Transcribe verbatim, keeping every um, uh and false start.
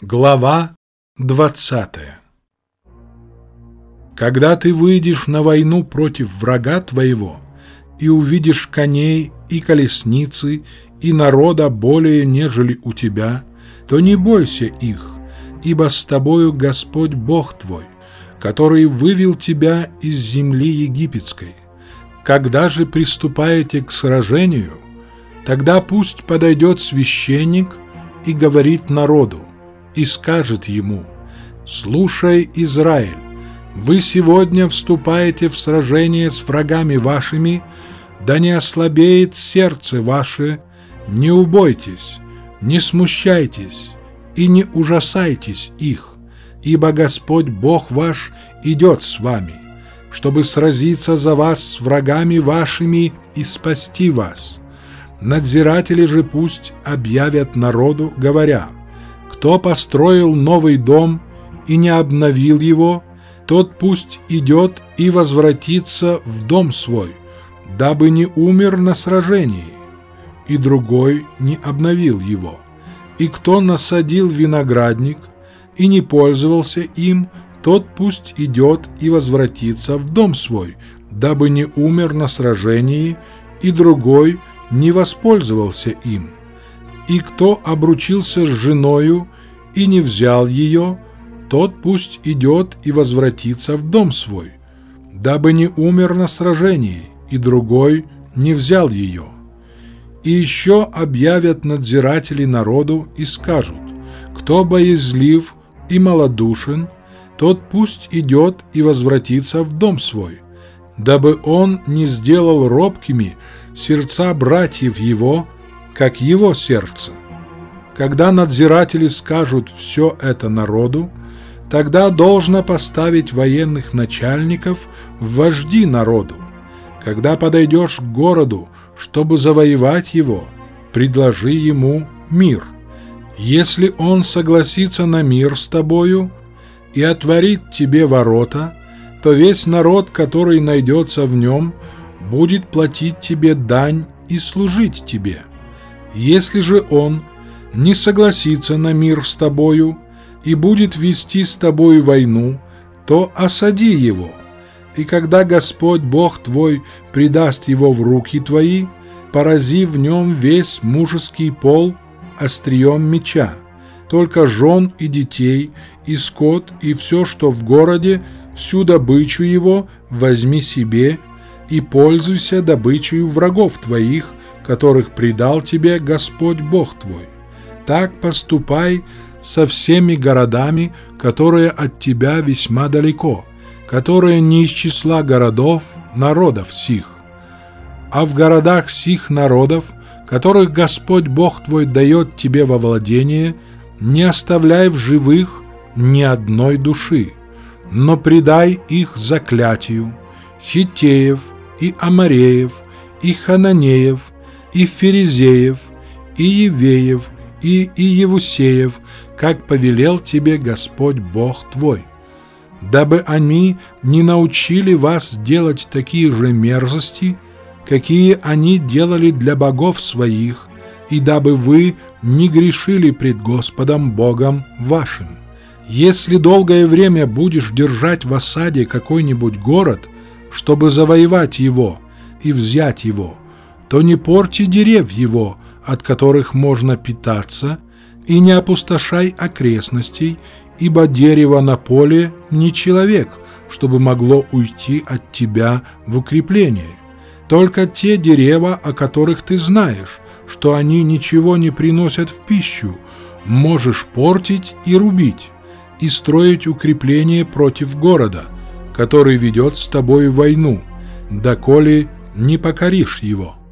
Глава двадцатая. Когда ты выйдешь на войну против врага твоего и увидишь коней и колесницы и народа более, нежели у тебя, то не бойся их, ибо с тобою Господь Бог твой, который вывел тебя из земли египетской. Когда же приступаете к сражению, тогда пусть подойдет священник и говорит народу, и скажет ему: «Слушай, Израиль, вы сегодня вступаете в сражение с врагами вашими, да не ослабеет сердце ваше, не убойтесь, не смущайтесь и не ужасайтесь их, ибо Господь Бог ваш идет с вами, чтобы сразиться за вас с врагами вашими и спасти вас». Надзиратели же пусть объявят народу, говоря: «Кто построил новый дом и не обновил его, тот пусть идет и возвратится в дом свой, дабы не умер на сражении, и другой не обновил его. И кто насадил виноградник и не пользовался им, тот пусть идет и возвратится в дом свой, дабы не умер на сражении, и другой не воспользовался им. И кто обручился с женою и не взял ее, тот пусть идет и возвратится в дом свой, дабы не умер на сражении, и другой не взял ее». И еще объявят надзиратели народу и скажут: «Кто боязлив и малодушен, тот пусть идет и возвратится в дом свой, дабы он не сделал робкими сердца братьев его, как его сердце». Когда надзиратели скажут все это народу, тогда должно поставить военных начальников в вожди народу. Когда подойдешь к городу, чтобы завоевать его, предложи ему мир. Если он согласится на мир с тобою и отворит тебе ворота, то весь народ, который найдется в нем, будет платить тебе дань и служить тебе. Если же он не согласится на мир с тобою и будет вести с тобою войну, то осади его, и когда Господь Бог твой предаст его в руки твои, порази в нем весь мужеский пол острием меча, только жен и детей, и скот, и все, что в городе, всю добычу его возьми себе, и пользуйся добычей врагов твоих, которых предал тебе Господь Бог твой. Так поступай со всеми городами, которые от тебя весьма далеко, которые не из числа городов народов сих. А в городах сих народов, которых Господь Бог твой дает тебе во владение, не оставляй в живых ни одной души, но предай их заклятию: хиттеев, и амореев, и хананеев, и ферезеев, и евеев, и иевусеев, как повелел тебе Господь Бог твой, дабы они не научили вас делать такие же мерзости, какие они делали для богов своих, и дабы вы не грешили пред Господом Богом вашим. Если долгое время будешь держать в осаде какой-нибудь город, чтобы завоевать его и взять его, то не порти дерев его, от которых можно питаться, и не опустошай окрестностей, ибо дерево на поле не человек, чтобы могло уйти от тебя в укрепление. Только те дерева, о которых ты знаешь, что они ничего не приносят в пищу, можешь портить и рубить, и строить укрепление против города, который ведет с тобой войну, доколе не покоришь его.